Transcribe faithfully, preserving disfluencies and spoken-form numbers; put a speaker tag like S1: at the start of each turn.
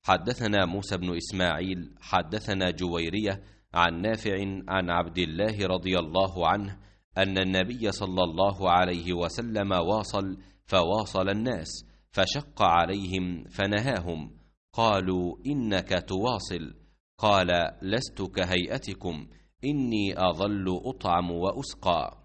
S1: حدثنا موسى بن إسماعيل حدثنا جويرية عن نافع عن عبد الله رضي الله عنه أن النبي صلى الله عليه وسلم واصل فواصل الناس فشق عليهم فنهاهم. قالوا: إنك تواصل. قال: لست كهيئتكم، إني أظل أطعم وأسقى.